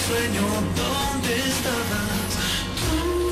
sueño, ¿dónde estabas tú?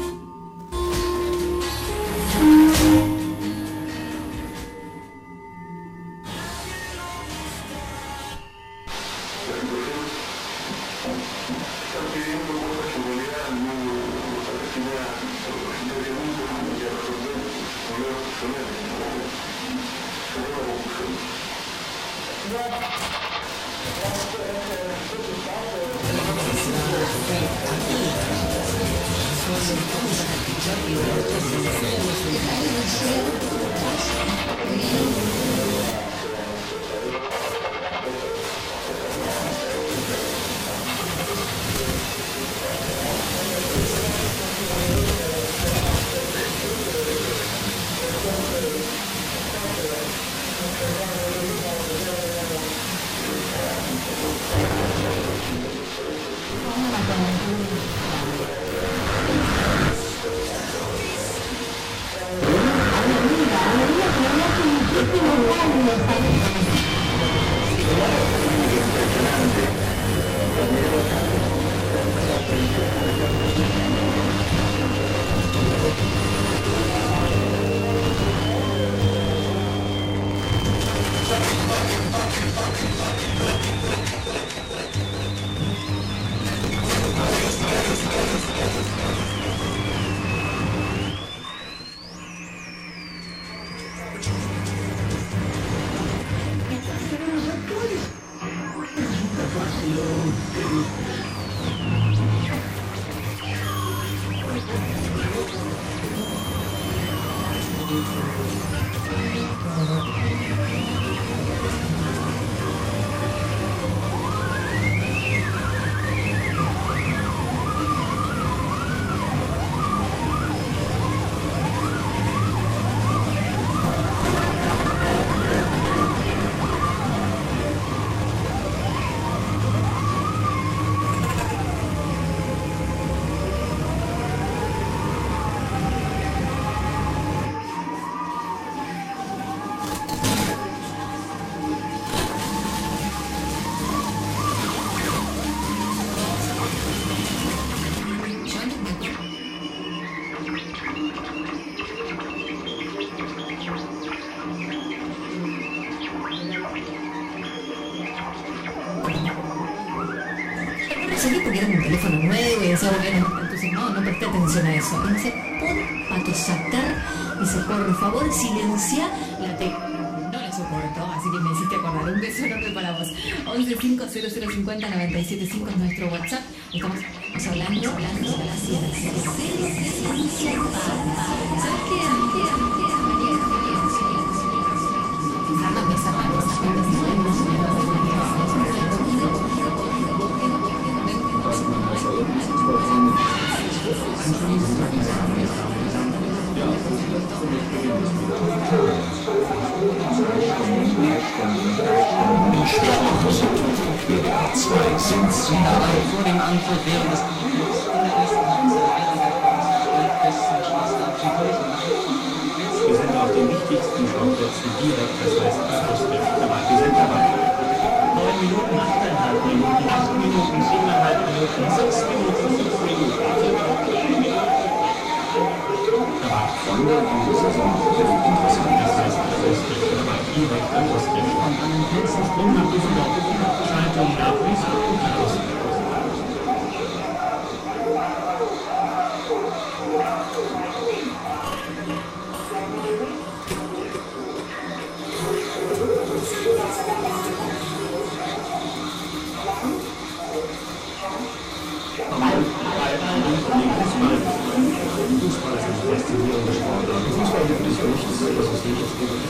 Porque era un teléfono nuevo y decía, bueno, entonces no presté atención a eso. Y dice, por pato sacar, dice, por favor, silencia la tecla. No la soporto, así que me hiciste acordar. Un beso enorme para vos. 1150050975 es nuestro WhatsApp. Estamos hablando de la ciencia. ¿Sabes qué? Vor dem Antritt während des wir sind auf den wichtigsten Schauplätzen direkt, das heißt akustisch dabei. Wir sind dabei 9 Minuten, 8,5 Minuten, 8 Minuten, 7,5 Minuten, 6 Minuten, 5 Minuten. Von der Saison interessant, das heißt akustisch dabei, direkt akustisch. Und an den letzten Sprung nach Düsseldorf, Schaltung nach Wiesbaden, akustisch. Fußball ist eine faszinierende Sportart. Fußball gibt es nichts, das ist nicht das Gute.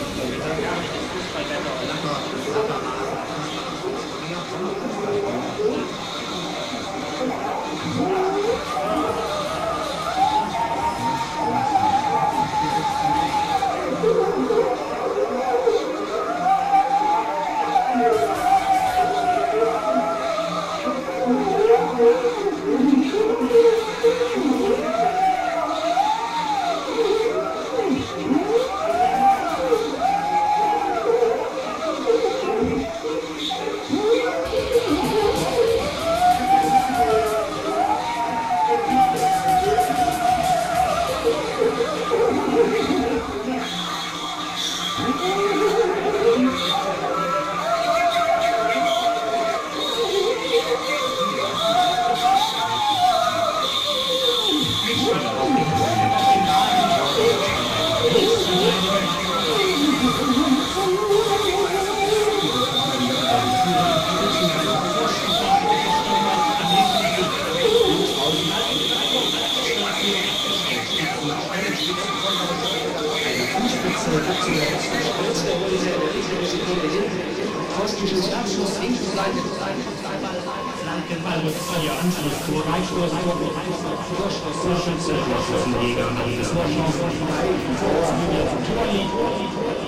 Flankenball mit Feuer, Anschluss, Tor, Freistoß, Vorstoß, Torschütze, Torschützenjäger, Torchance, Torlinie, Torlinie.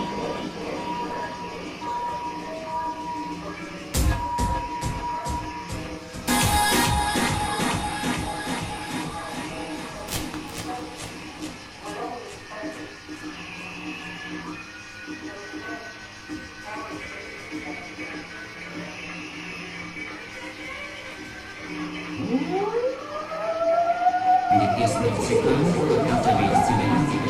In den ersten Sekunden hat der WSC Berlin die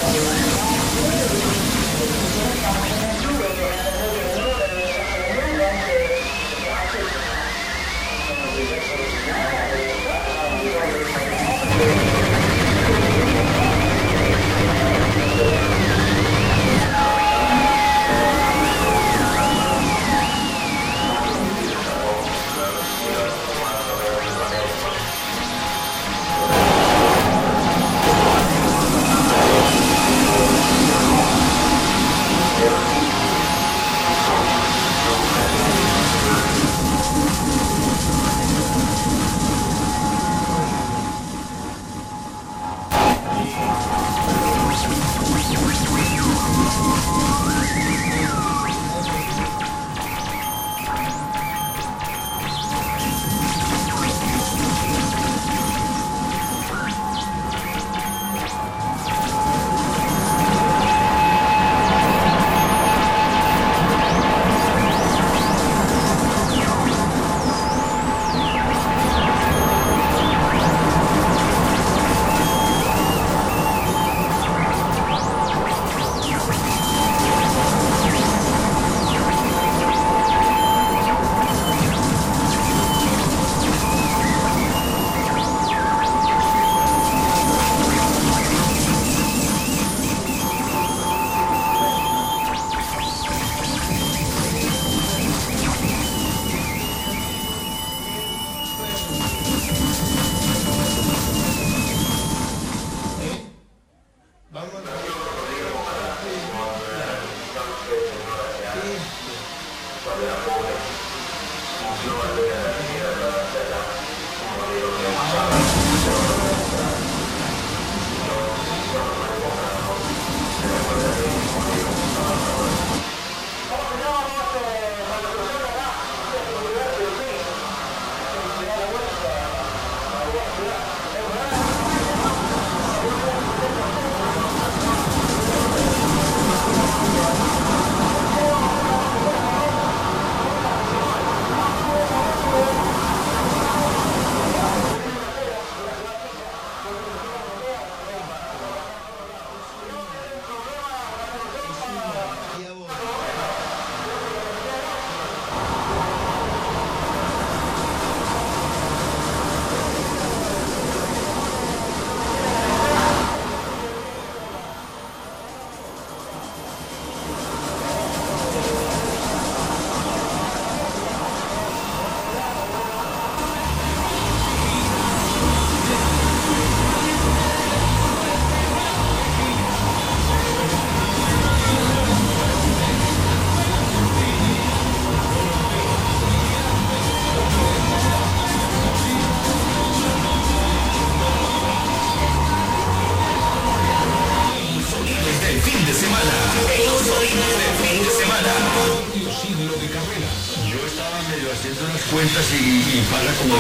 haciendo unas cuentas y paga como de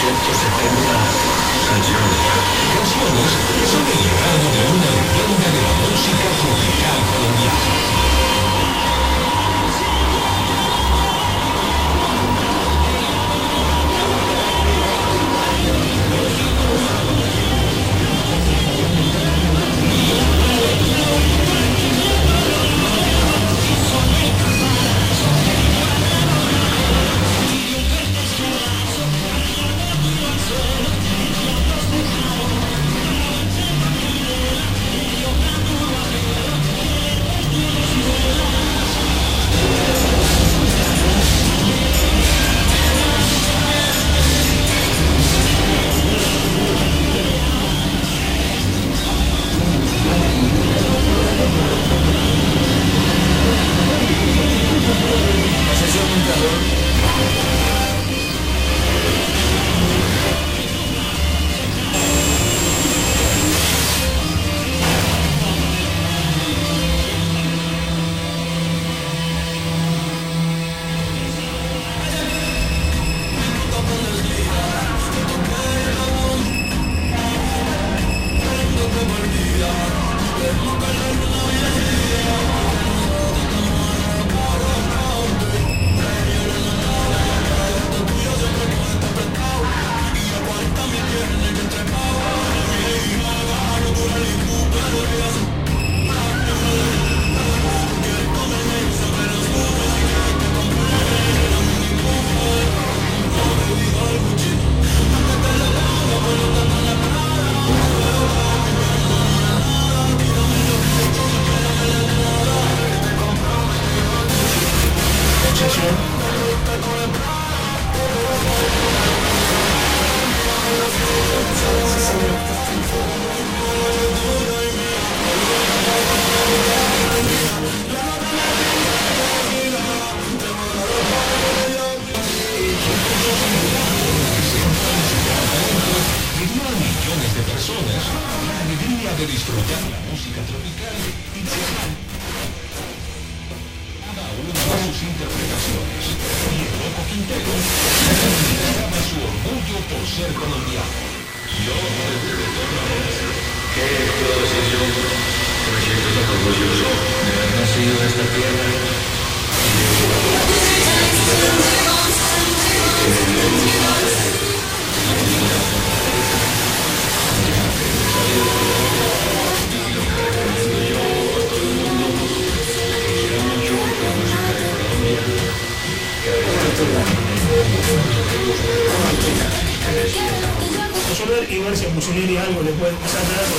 870 canciones. Canciones que son el legado de una leyenda de la música tropical colombiana. personas la alegría de disfrutar la música tropical y cada una de sus interpretaciones. Y el Loco Quintero manifestaba su orgullo por ser colombiano. Yo, desde toda la ¿Qué puedo decir yo? Que me siento tan orgulloso de haber nacido en esta tierra. Resolver y ver si a Mussolini algo le puede empezar a dar.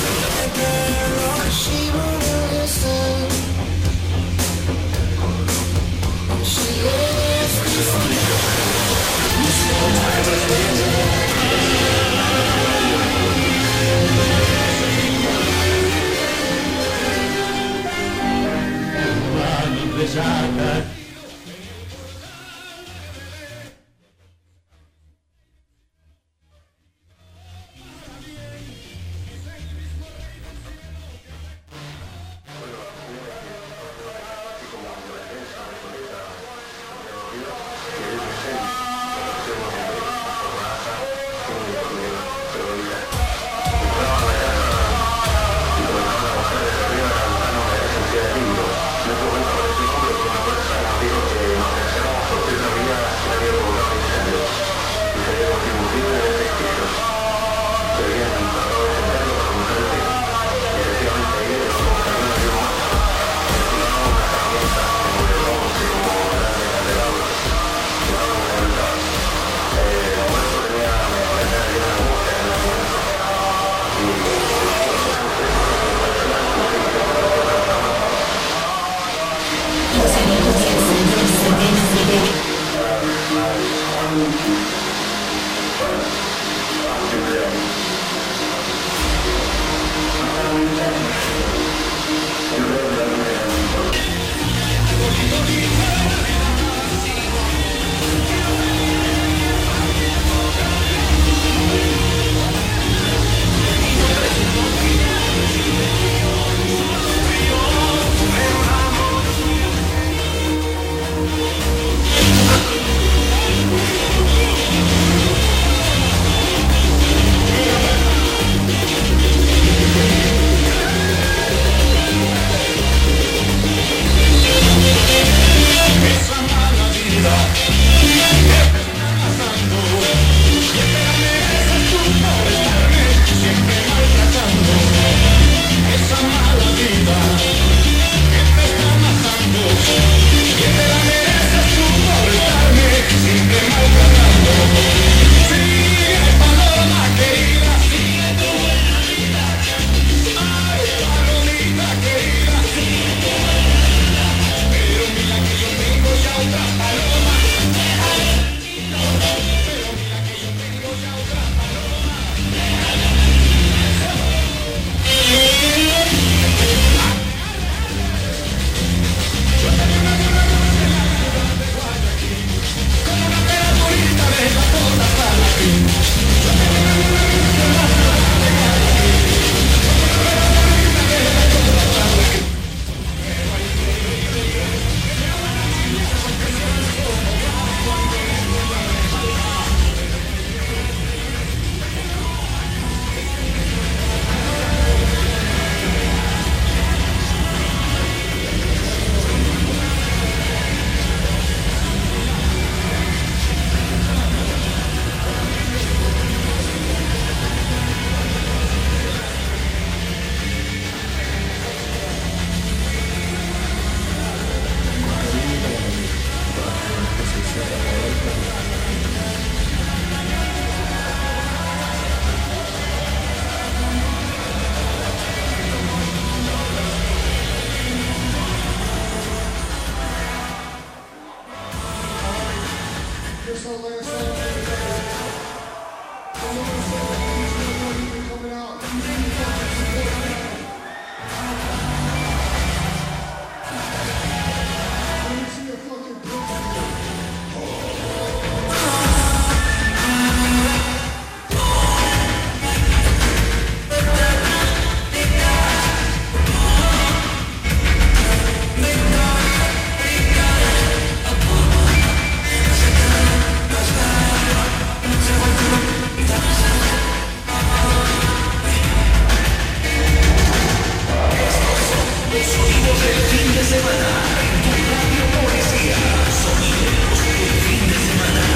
semana. Radio Policía. Sonidos del fin de semana.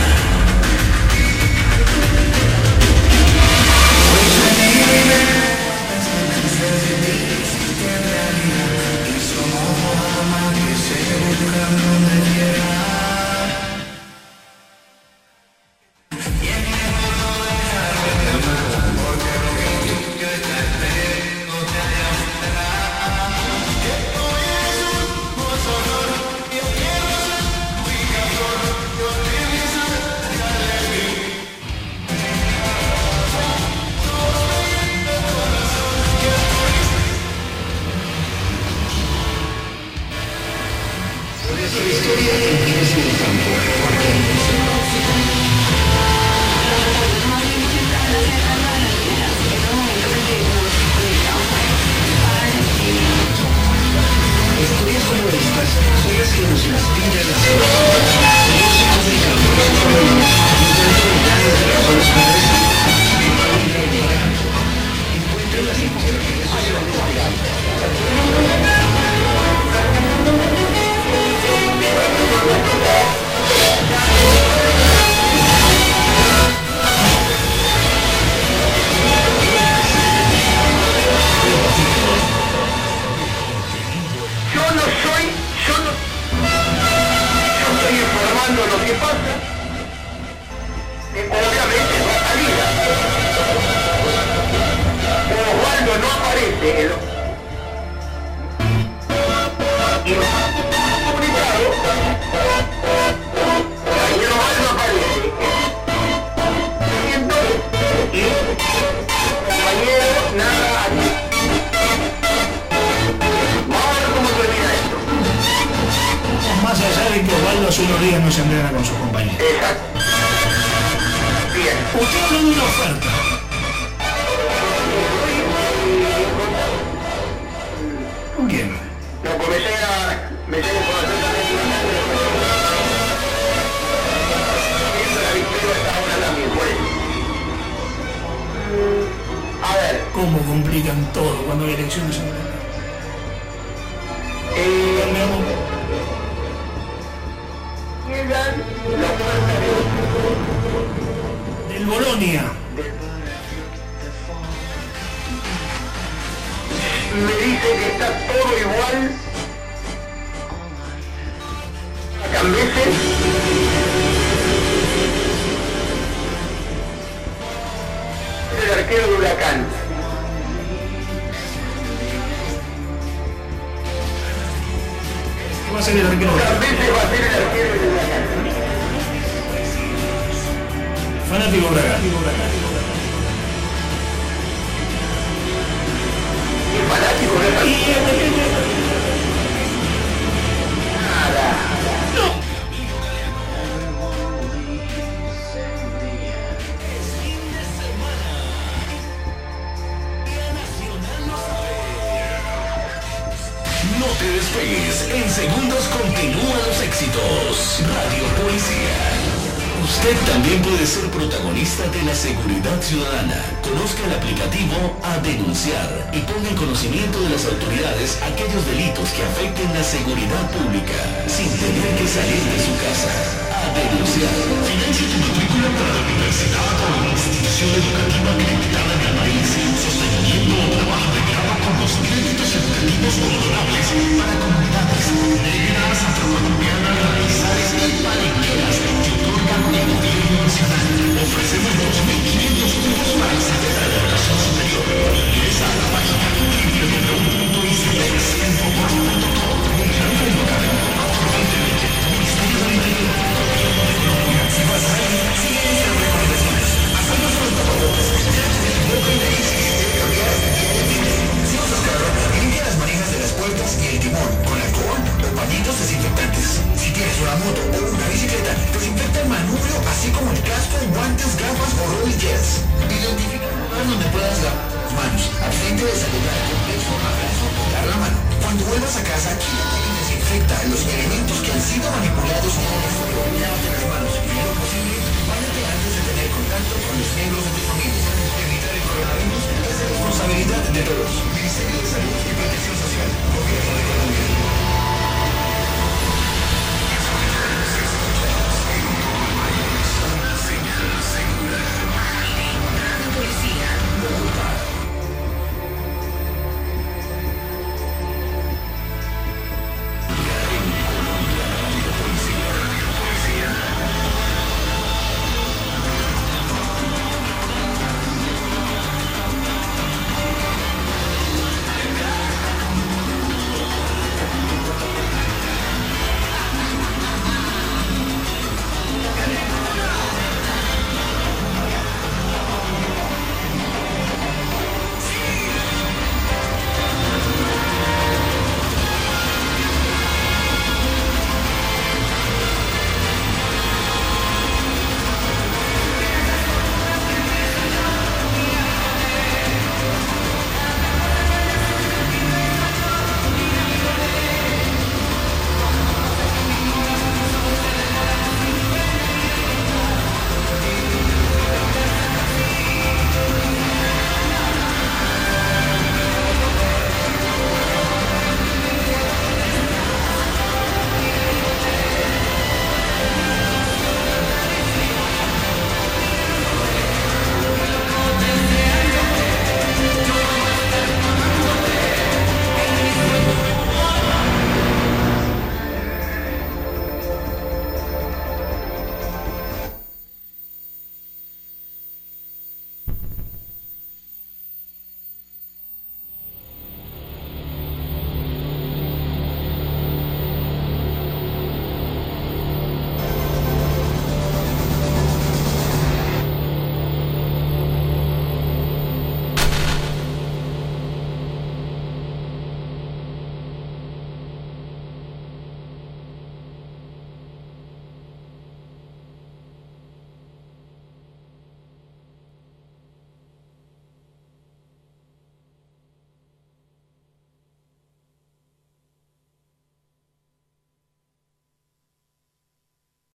Más allá de que Osvaldo hace unos días no se entrena con sus compañeros. Exacto. Bien. Usted habló de una oferta. ¿Con quién? No, pues me llega información también de la victoria está ahora también, por eso. A ver. ¿Cómo complican todo cuando hay elecciones en Europa? Llegan la oferta Del Bolonia. me dice que está todo igual a Cambeses. El arquero de Huracán. ¿Qué va a ser el arquero? Cambeses va a ser el arquero de Huracán. Fanático Braga. ¿Es fanático de esa? Nada. No te despegues, en segundos continúan los éxitos. Radio Policía. Usted también puede ser protagonista de la seguridad ciudadana. Conozca el aplicativo A Denunciar y ponga en conocimiento de las autoridades aquellos delitos que afecten la seguridad pública, sin tener que salir de su casa. A Denunciar. Financie tu matrícula para la universidad o la institución educativa acreditada en el país, sosteniendo o trabajo de grado con los créditos educativos condonables para comunidades negras, afrocolombianas, raizales y palenqueras que otorgan el gobierno nacional. Ofrecemos 2.500 cupos para acceder a la educación superior. Ingresa a la página www.icpx.com.co. Un gran premio académico 2020. Ministerio del Interior. Si vas a ir, sigue estas recomendaciones. Hacemos los tapabotas. Tírate del boca y nariz y si usas carros, limpia las manijas de las puertas y el timón con alcohol o pañitos desinfectantes. Si tienes una moto o una bicicleta, desinfecta el manubrio así como el casco, guantes, gafas o rodilleras. Identifica un lugar donde puedas lavar las manos. Abstente de saludar al complejo, abrazo o dar la mano. Cuando vuelvas a casa, quítate y desinfecta los elementos que han sido manipulados en el exterior. Lávate las manos y, en lo posible, báñate antes de tener contacto con los miembros de tu familia. Evitar el coronavirus es de responsabilidad de todos. Ministerio de